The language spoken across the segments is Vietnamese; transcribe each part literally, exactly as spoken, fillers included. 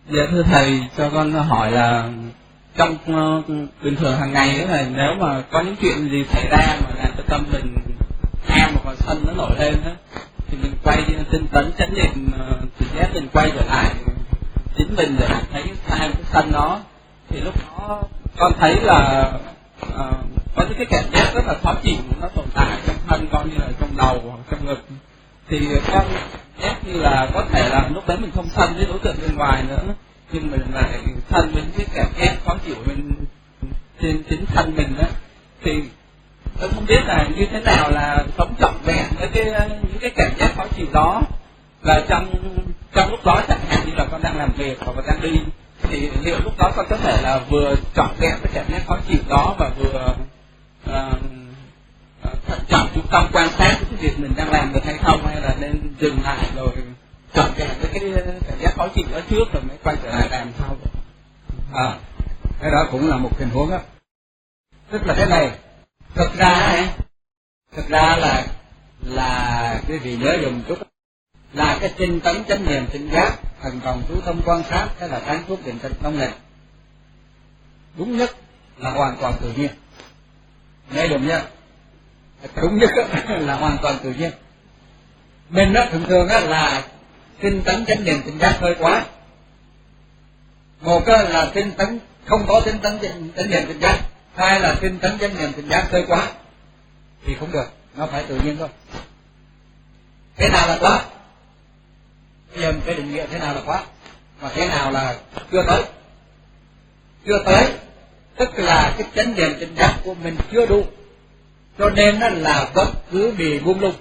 Dạ thưa thầy, cho con hỏi là trong uh, bình thường hàng ngày ấy, là nếu mà có những chuyện gì xảy ra mà làm cho tâm mình ham hoặc là sân nó nổi lên đó, thì mình quay tinh tấn chánh niệm tự giác, mình quay trở lại chính mình để thấy sai cái sân đó, thì lúc đó con thấy là uh, có những cái cảm giác rất là khó chịu nó tồn tại trong thân con, như là trong đầu hoặc trong ngực, thì con giác như là có thể là lúc đấy mình không sân với đối tượng bên ngoài nữa, nhưng mình lại thân với cái cảm giác khó chịu bên trên chính thân mình đó. Thì tôi không biết là như thế nào là sống trọn vẹn với cái những cái cảm giác khó chịu đó, là trong trong lúc đó chẳng hạn như là con đang làm việc hoặc là đang đi, thì liệu lúc đó con có thể là vừa trọn vẹn với cảm giác khó chịu đó và vừa uh, thận trọng chú tâm quan sát cái việc mình đang làm được hay không, hay là nên dừng lại rồi trọn vẹn với cái cảm giác khó chịu đó trước rồi mới quay trở lại làm sau. À, cái đó cũng là một tình huống đó. Tức là thế này, thực ra ấy, thực ra là là quý vị nhớ dùng chút, là cái tinh tấn chánh niệm tỉnh giác, thần đồng chú tâm quan sát, hay là tán thuốc định tĩnh thông lệ, đúng nhất là hoàn toàn tự nhiên. Nghe dùng nhá, đúng nhất là hoàn toàn tự nhiên. Mình đó thường thường đó là tinh tấn chánh niệm tỉnh giác hơi quá. Một là tinh tấn không có tinh tấn chánh niệm tỉnh giác, hai là tinh tấn chánh niệm tỉnh giác hơi quá, thì không được, nó phải tự nhiên thôi. Thế nào là quá? Bây giờ mình phải định nghĩa thế nào là quá, và thế nào là chưa tới. Chưa tới tức là cái chánh niệm tỉnh giác của mình chưa đủ, cho nên nó là vẫn cứ bị buông lung.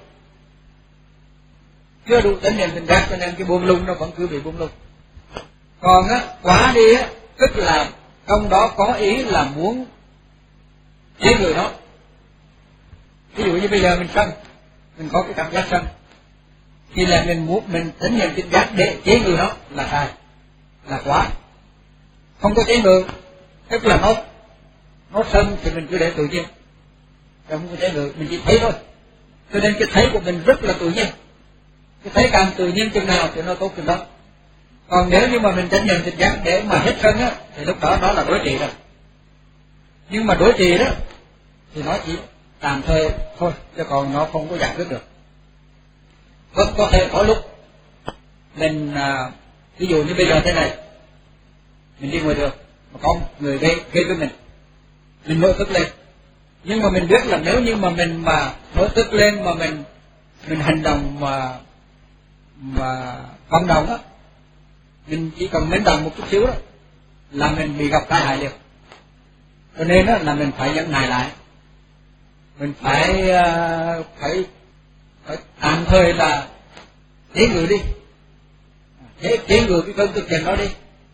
Chưa đủ chánh niệm tỉnh giác cho nên cái buông lung nó vẫn cứ bị buông lung. Còn á, quá đi á, tức là trong đó có ý là muốn chế người đó. Ví dụ như bây giờ mình sân, mình có cái cảm giác sân, thì là mình muốn mình chánh niệm tỉnh giác để chế người đó là sai, là quá. Không có chế người, tức là nó nó sân thì mình cứ để tự nhiên, không có chế người, mình chỉ thấy thôi. Cho nên cái thấy của mình rất là tự nhiên. Cái thấy càng tự nhiên chừng nào thì nó tốt chừng đó. Còn nếu như mà mình chánh niệm tỉnh giác để mà hết sân á, thì lúc đó nó là đối trị rồi. Nhưng mà đối trị đó thì nó chỉ tạm thời thôi, chứ còn nó không có giải quyết được. Vẫn có thể có lúc mình à, ví dụ như bây giờ thế này, mình đi ngoài đường mà có người gây gây với mình, mình nổi tức lên, nhưng mà mình biết là nếu như mà mình mà nổi tức lên mà mình mình hành động mà mà vận động á, mình chỉ cần mến động một chút xíu đó là mình bị gặp tai hại liền. Cho nên đó là mình phải nhẫn nại lại, mình phải uh, phải phải tạm thời là chế ngự đi, chế chế ngự cái cơn tức giận đó đi.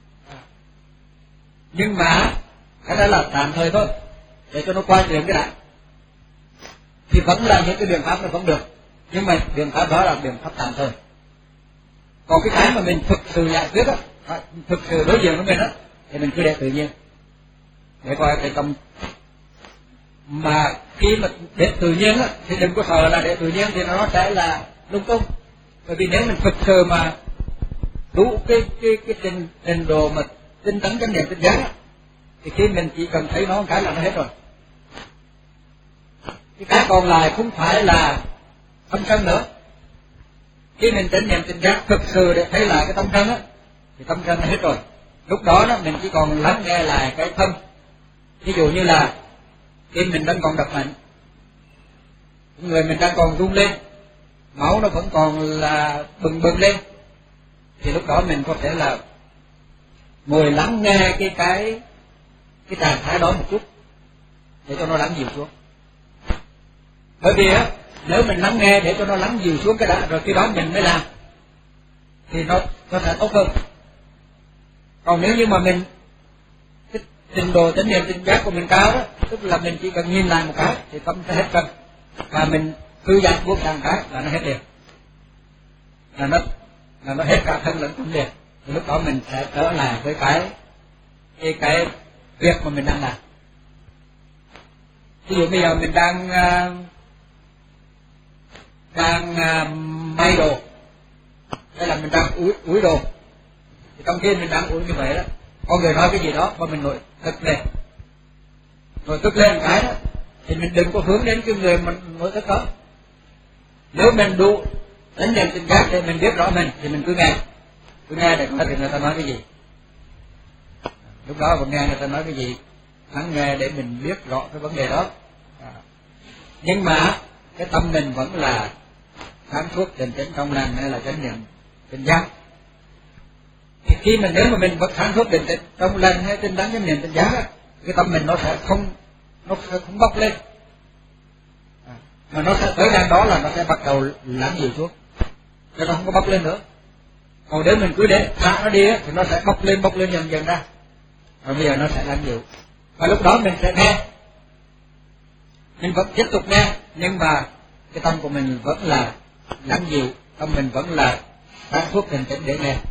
Nhưng mà cái đó là tạm thời thôi, để cho nó qua chuyện cái đã. Thì vẫn là những cái biện pháp nó vẫn được, nhưng mà biện pháp đó là biện pháp tạm thời. Còn cái cái mà mình thực sự giải quyết á, thực sự đối diện với mình á, thì mình cứ để tự nhiên, để coi cái tâm. Mà khi mà để tự nhiên á, thì đừng có sợ là để tự nhiên thì nó sẽ là lung tung. Bởi vì nếu mình thực sự mà đủ cái cái cái trình trình độ mà tinh tấn chánh niệm tỉnh giác á, thì khi mình chỉ cần thấy nó một cái là nó hết rồi. Cái cái còn lại không phải là tâm sân nữa. Khi mình chánh niệm tỉnh giác thực sự để thấy lại cái tâm sân á, thì tâm sân nó hết rồi. Lúc đó đó mình chỉ còn lắng nghe lại cái thân. Ví dụ như là khi mình đang còn đập mạnh, người mình đang còn rung lên, máu nó vẫn còn là bừng bừng lên, thì lúc đó mình có thể là ngồi lắng nghe cái cái cái trạng thái đó một chút, để cho nó lắng dịu xuống. Bởi vì á, nếu mình lắng nghe để cho nó lắng dịu xuống cái đã, rồi khi đó mình mới làm, thì nó có thể tốt hơn. Còn nếu như mà mình cái trình độ chánh niệm tỉnh giác của mình cao đó, tức là mình chỉ cần nhìn lại một cái thì tâm sẽ hết cân, và mình thư giãn buông thang cái là nó hết liền, là nó là nó hết cả thân lẫn tâm liền. Thì lúc đó mình sẽ trở lại với cái cái cái việc mà mình đang làm. Ví dụ bây giờ mình đang uh, đang uh, may đồ, hay là mình đang úi úi đồ, Trong khi mình đang uống như vậy đó, có người nói cái gì đó và mình nổi tức lên, nổi tức lên cái đó thì mình đừng có hướng đến cái người mà nổi tức đó. Nếu mình đủ chánh niệm tỉnh giác để mình biết rõ mình thì mình cứ nghe, cứ nghe để coi người ta nói cái gì. Lúc đó mình nghe người ta nói cái gì, lắng nghe để mình biết rõ cái vấn đề đó. Nhưng mà cái tâm mình vẫn là sáng suốt tỉnh tĩnh trong lành hay là chánh niệm tỉnh giác. Thì khi mà nếu mà mình vẫn sáng suốt định tĩnh trong lành hay tinh tấn chánh niệm tỉnh giác, cái tâm mình nó sẽ không nó sẽ không bốc lên, à, mà nó sẽ tới đang đó là nó sẽ bắt đầu lắng dịu xuống, cho nó không có bốc lên nữa. Còn nếu mình cứ để thả nó đi thì nó sẽ bốc lên bốc lên dần dần ra, và bây giờ nó sẽ lắng dịu. Và lúc đó mình sẽ nghe, mình vẫn tiếp tục nghe, nhưng mà cái tâm của mình vẫn là lắng dịu, tâm mình vẫn là sáng suốt định tĩnh để nghe.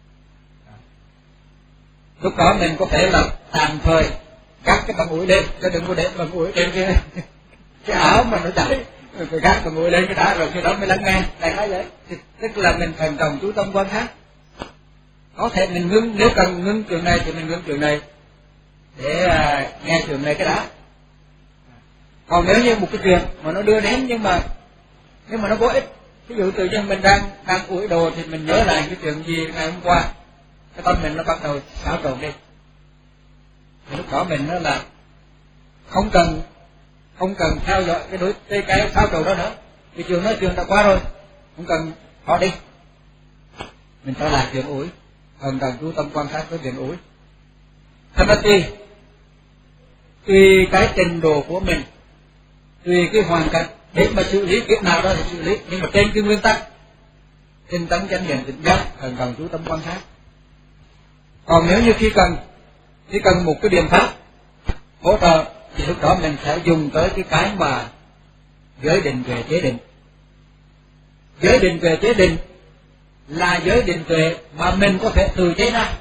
Lúc đó mình có thể là tạm thời gác cái bằng ủi lên, chứ đừng có để bằng ủi trên cái cái áo mà nó chảy, rồi gác bằng ủi lên cái đã, rồi khi đó mới lắng nghe. Đại khái vậy. Tức là mình thành trọng chú tâm quan sát. Có thể mình ngưng, nếu cần ngưng trường này thì mình ngưng trường này để uh, nghe trường này cái đã. Còn nếu như một cái chuyện mà nó đưa đến nhưng mà nhưng mà nó vô ích, ví dụ tự nhiên mình đang đang ủi đồ thì mình nhớ lại cái chuyện gì ngày hôm qua, cái tâm mình nó bắt đầu xáo trộn đi, thì lúc đó mình nó là không cần không cần theo dõi cái đối cái, cái xáo trộn đó nữa, vì trường nói trường đã qua rồi, không cần họ đi, mình trở lại chuyện ủi, cần cần chú tâm quan sát với chuyện ủi. Thật là tùy tùy cái trình độ của mình, tùy cái hoàn cảnh để mà xử lý việc nào đó thì xử lý, nhưng mà trên cái nguyên tắc tinh tấn chánh niệm tỉnh giác cần cần chú tâm quan sát. Còn nếu như khi cần khi cần một cái biện pháp hỗ trợ thì lúc đó mình sẽ dùng tới cái cái mà giới định về chế định. Giới định về chế định là giới định tuệ mà mình có thể tự chế ra.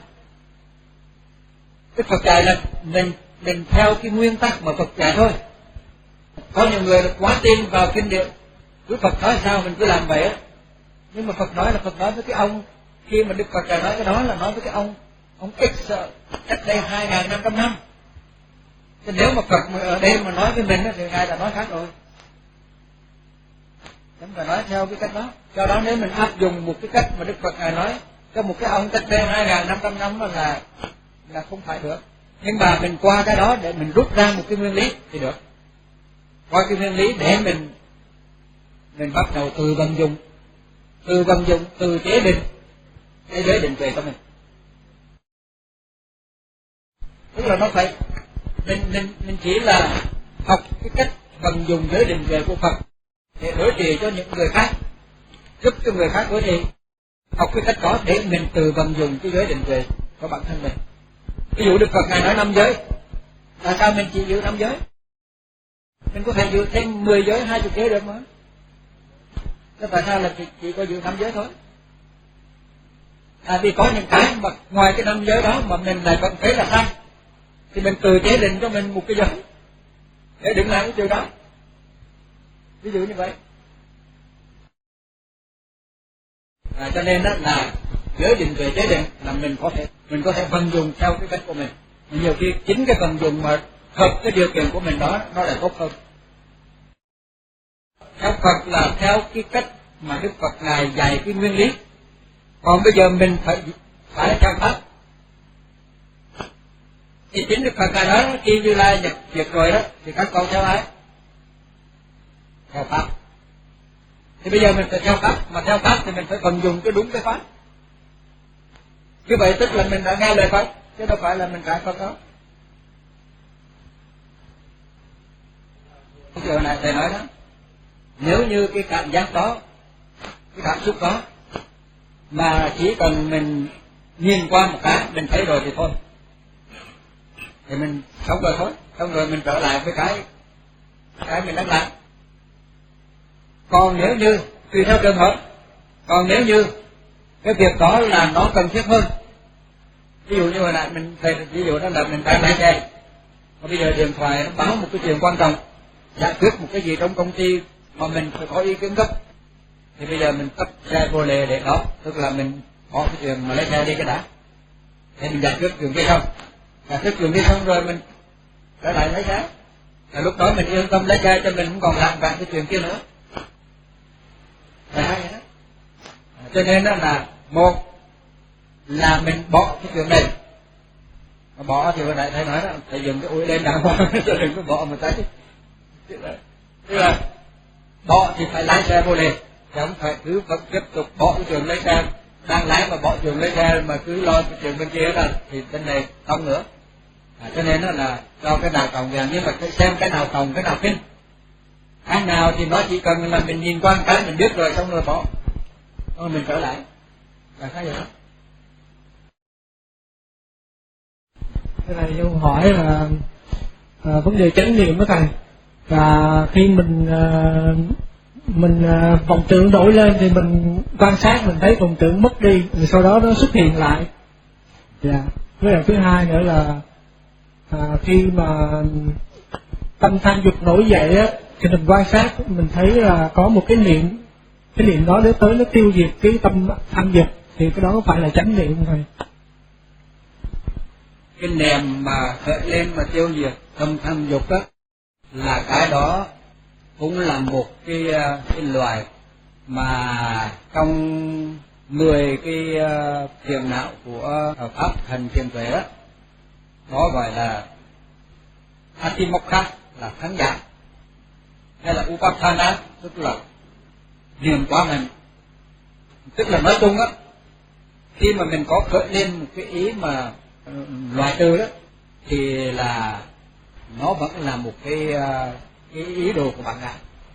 Cái Phật dạy là mình mình theo cái nguyên tắc mà Phật dạy thôi. Có nhiều người là quá tin vào kinh điển, cứ Phật nói sao mình cứ làm vậy. Nhưng mà Phật nói là Phật nói với cái ông, khi mà Đức Phật dạy nói cái đó là nói với cái ông ông X cách đây hai nghìn năm trăm năm. Thì nếu mà Phật ở đây mà nói với mình thì Ngài đã nói khác rồi. Chúng ta nói theo cái cách đó. Do đó nếu mình áp dụng một cái cách mà Đức Phật Ngài nói cho một cái ông cách đây hai nghìn năm trăm năm là là không phải được. Nhưng mà mình qua cái đó để mình rút ra một cái nguyên lý thì được. Qua cái nguyên lý để mình mình bắt đầu từ vận dụng, từ vận dụng, từ chế định cái giới định tuệ của mình. Tức là nó phải mình mình mình chỉ là học cái cách vận dụng giới định tuệ của Phật để đối trị cho những người khác, giúp cho người khác đối trị. Học cái cách đó để mình từ vận dụng cái giới định tuệ của bản thân mình. Ví dụ Đức Phật Ngài nói năm giới, tại sao mình chỉ giữ năm giới? Mình có thể giữ thêm mười giới, hai chục giới được mà. Thế tại sao là chỉ, chỉ có giữ năm giới thôi? Tại vì có những cái mà ngoài cái năm giới đó mà mình lại vẫn thấy là sai, thì mình tự chế định cho mình một cái giới để đừng làm cái điều đó. Ví dụ như vậy. À, cho nên đó là giới định về chế định là mình có thể mình có thể vận dụng theo cái cách của mình. Nhiều khi chính cái vận dụng mà hợp cái điều kiện của mình đó nó lại tốt hơn. Theo Phật là theo cái cách mà Đức Phật Ngài dạy cái nguyên lý. Còn bây giờ mình phải phải theo pháp. Thì chính Đức Phật Ngài nói khi Như Lai nhập diệt rồi đó thì các con theo ai? Theo pháp. Thì bây giờ mình phải theo pháp, mà theo pháp thì mình phải vận dụng cái đúng cái pháp. Như vậy tức là mình đã nghe lời Phật, chứ đâu phải là mình cãi Phật đó. Bây giờ này thầy nói đó, nếu như cái cảm giác đó, cái cảm xúc đó mà chỉ cần mình nhìn qua một cái mình thấy rồi thì thôi, thì mình xong rồi thôi, xong rồi mình trở lại với cái cái mình đang làm. Còn nếu như tùy theo trường hợp, còn nếu như cái việc đó là nó cần thiết hơn, ví dụ như hồi nãy mình thầy ví dụ đó là mình đang lái xe, và bây giờ điện thoại nó báo một cái chuyện quan trọng, giải quyết một cái gì trong công ty mà mình phải có ý kiến gấp, thì bây giờ mình tắt xe vô lề để đó, tức là mình bỏ cái chuyện mà lấy xe đi cái đã, thì mình giải quyết chuyện kia xong, giải quyết chuyện kia xong rồi mình trở lại lấy xe. Và lúc đó mình yên tâm lấy xe cho mình không còn làm vạn cái chuyện kia nữa. Là hay đó. Cho nên đó là một là mình bỏ cái chuyện này. Bỏ thì vừa nãy thầy nói đó, thầy dùng cái ủi lên đàng hoàng cho đừng có bỏ một tay. Tức là bỏ thì phải lái xe vô liền, chứ không phải cứ vẫn tiếp tục bỏ cái chuyện lấy xe, đang lái mà bỏ chuyện lấy xe mà cứ lo cái chuyện bên kia là thì bên này không nữa. À, cho nên đó là cho cái nào trồng vàng, nhưng mà phải xem cái nào trồng cái nào kinh. Cái nào thì nó chỉ cần là mình nhìn qua cái mình biết rồi xong rồi bỏ, rồi mình trở lại là cái gì đó. Cái này tôi hỏi là à, vấn đề chánh niệm đó thầy, và khi mình à, mình à, vọng tưởng đổi lên thì mình quan sát mình thấy vọng tưởng mất đi, rồi sau đó nó xuất hiện lại. Dạ. Với lại thứ hai nữa là à, khi mà tâm tham dục nổi dậy á, thì mình quan sát mình thấy là có một cái niệm, cái niệm đó để tới nó tiêu diệt cái tâm tham dục, thì cái đó có phải là chánh niệm không thầy? Cái niệm mà khởi lên mà tiêu diệt tâm tham dục đó là cái đó cũng là một cái, cái loài mà trong mười cái phiền não của pháp hành thiền tuệ đó, đó gọi là Atimokha là thắng giảm, hay là Upathana tức là niệm quá mạnh. Tức là nói chung á, khi mà mình có khởi lên một cái ý mà loại trừ đó thì là nó vẫn là một cái cái ý đồ của bạn ngài.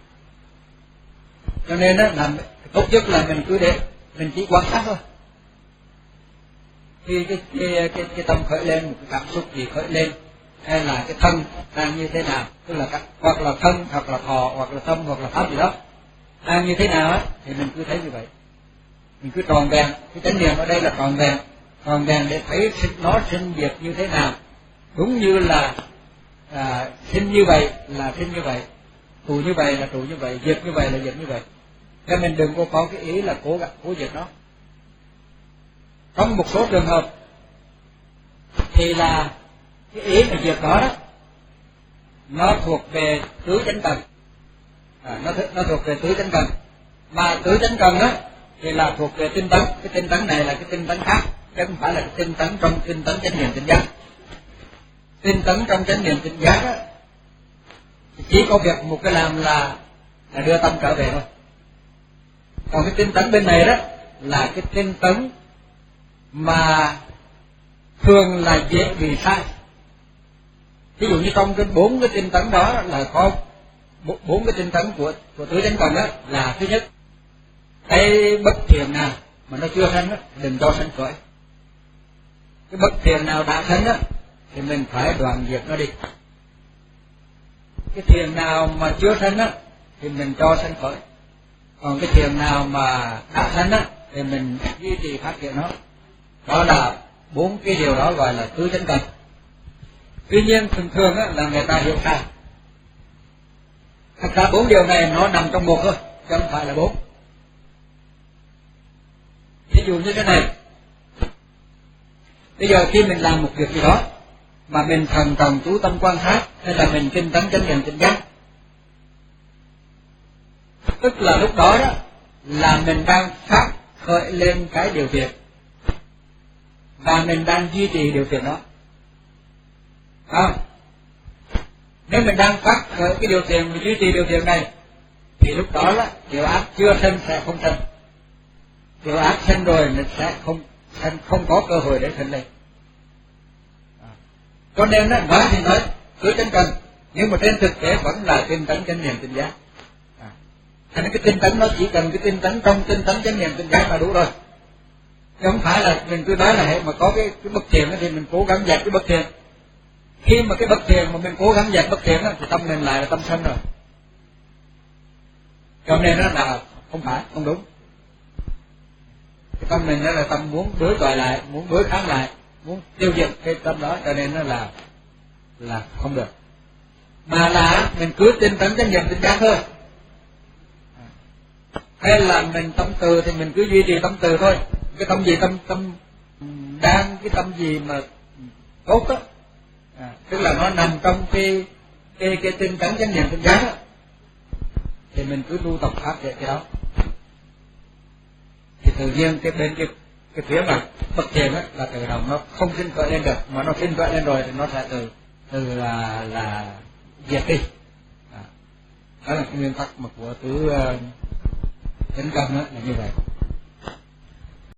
Cho nên đó là tốt nhất là mình cứ để mình chỉ quan sát thôi. Khi cái cái cái, cái tâm khởi lên, một cái cảm xúc gì khởi lên, hay là cái thân đang như thế nào, tức là các, hoặc là thân hoặc là thọ hoặc là tâm hoặc là pháp gì đó đang như thế nào á, thì mình cứ thấy như vậy, mình cứ tròn vẹn. Cái chánh niệm ở đây là tròn vẹn, tròn vẹn để thấy nó sinh diệt như thế nào, đúng như là à, sinh như vậy là sinh như vậy, trụ như vậy là trụ như vậy, diệt như vậy là diệt như vậy. Cho mình đừng có có cái ý là cố gắng cố diệt nó. Trong một số trường hợp thì là cái ý mà diệt đó, đó nó thuộc về tứ chánh cần, à, nó nó thuộc về tứ chánh cần, mà tứ chánh cần đó thì là thuộc về tinh tấn. Cái tinh tấn này là cái tinh tấn khác, chứ không phải là cái tinh tấn trong tinh tấn chánh niệm tỉnh giác. Tinh tấn trong chánh niệm tỉnh giác đó chỉ có việc một cái làm là là đưa tâm trở về thôi. Còn cái tinh tấn bên này đó là cái tinh tấn mà thường là dễ bị sai. Ví dụ như trong cái bốn cái tinh tấn đó là có bốn cái tinh tấn của của tứ chánh cần đó, là thứ nhất, cái bất thiện nào mà nó chưa sanh đó đừng cho sanh khởi. Cái bất thiện nào đã sanh đó thì mình phải đoạn diệt nó đi. Cái thiện nào mà chưa sanh đó thì mình cho sanh khởi. Còn cái thiện nào mà đã sanh đó thì mình duy trì phát triển nó. Đó là bốn cái điều đó gọi là tứ chánh cần. Tuy nhiên thường thường á, là người ta hiểu sai. Thật ra bốn điều này nó nằm trong một thôi, chứ không phải là bốn. Ví dụ như thế này, bây giờ khi mình làm một việc gì đó mà mình thần trọng chú tâm quan sát, hay là mình tinh tấn chánh niệm tỉnh giác, tức là lúc đó đó là mình đang phát khởi lên cái điều kiện và mình đang duy trì điều kiện đó. À, nếu mình đang phát khởi cái điều kiện và duy trì điều kiện này thì lúc đó là điều ác chưa sinh sẽ không sinh, điều ác sinh rồi mình sẽ không sinh, không có cơ hội để sinh lên. À, cho nên đó, nói thì nói cứ chánh cần, nhưng mà trên thực tế vẫn là tinh tấn chánh niệm tỉnh giác. À, thành cái tinh tấn nó chỉ cần cái tinh tấn trong tinh tấn chánh niệm tỉnh giác là đủ rồi. Chứ không phải là mình cứ nói là hệ mà có cái, cái bất thiện thì mình cố gắng dẹp cái bất thiện. Khi mà cái bất thiện mà mình cố gắng dẹp bất thiện thì tâm mình lại là tâm sân rồi. Cho nên đó là không phải, không đúng. Cái tâm mình đó là tâm muốn đối chọi lại, muốn đối kháng lại, muốn tiêu diệt cái tâm đó, cho nên nó là là không được. Mà là mình cứ tinh tấn chánh niệm tỉnh giác thôi. Hay là mình tâm từ thì mình cứ duy trì tâm từ thôi. Cái tâm gì? Tâm tâm đang cái tâm gì mà tốt á, à, tức là nó nằm trong cái cái cái tinh tấn chánh niệm tinh giác á, thì mình cứ tu tập áp về cái đó, thì tự nhiên cái bên cái cái phía mà bậc thiền á là tự động nó không sinh khởi lên được, mà nó sinh khởi lên rồi thì nó sẽ từ từ là là diệt đi. À, đó là cái nguyên tắc mà của tứ uh, chánh tâm á là như vậy.